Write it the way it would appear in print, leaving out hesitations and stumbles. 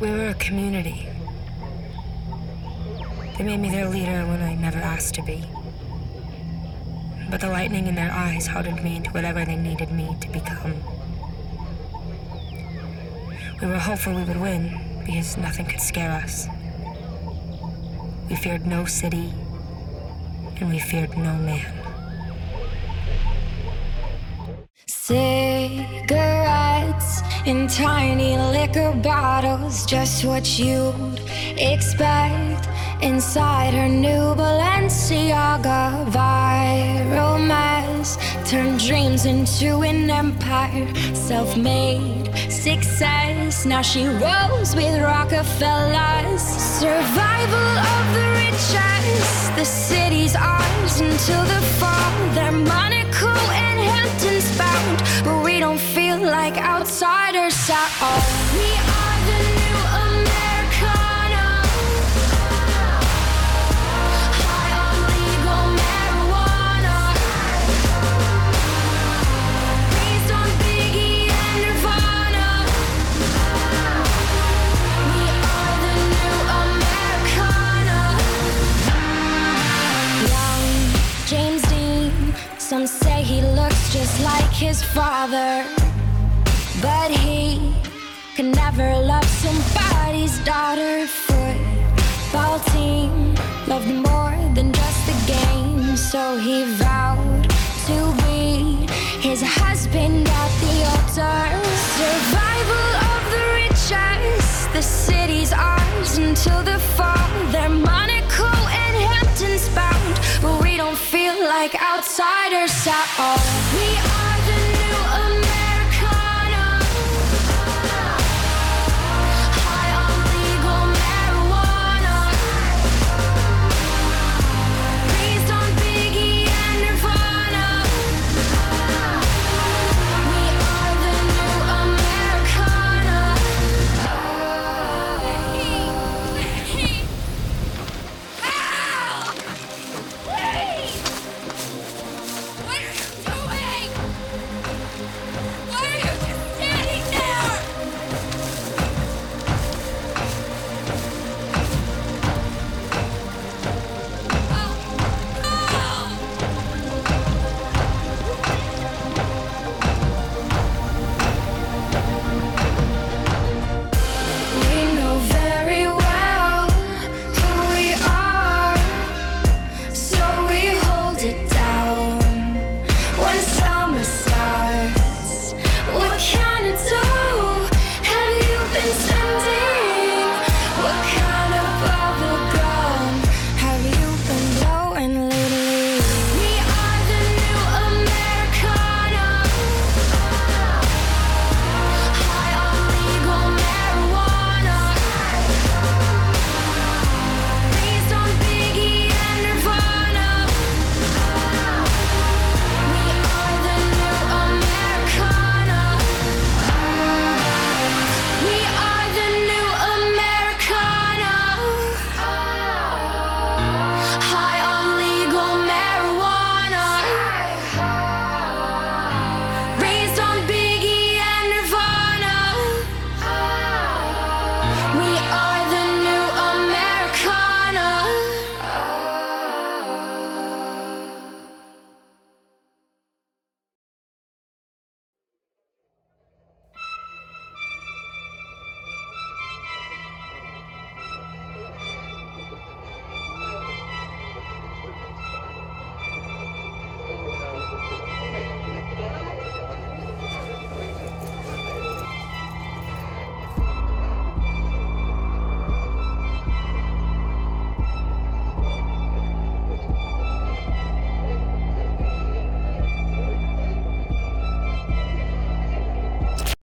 We were a community. They made me their leader when I never asked to be. But the lightning in their eyes hardened me into whatever they needed me to become. We were hopeful we would win because nothing could scare us. We feared no city, and we feared no man. Cigarettes in tiny liquor bottles, just what you'd expect inside her new Balenciaga. Viral mess turned dreams into an empire, self-made success. Now she rolls with Rockefellers. Survival of the richest. The city's ours until the fall. They're Monaco and Hamptons bound, but we don't feel like outsiders at all. We are the new Americana, high on legal marijuana, raised on Biggie and Nirvana. We are the new Americana. Young James Dean, some say he looks just like his father, but he could never love somebody's daughter. Football team loved more than just the game, so he vowed to be his husband at the altar. Survival of the richest. The city's ours until the fall. They're Monaco and Hamptons bound, but we don't feel like outsiders at all. We are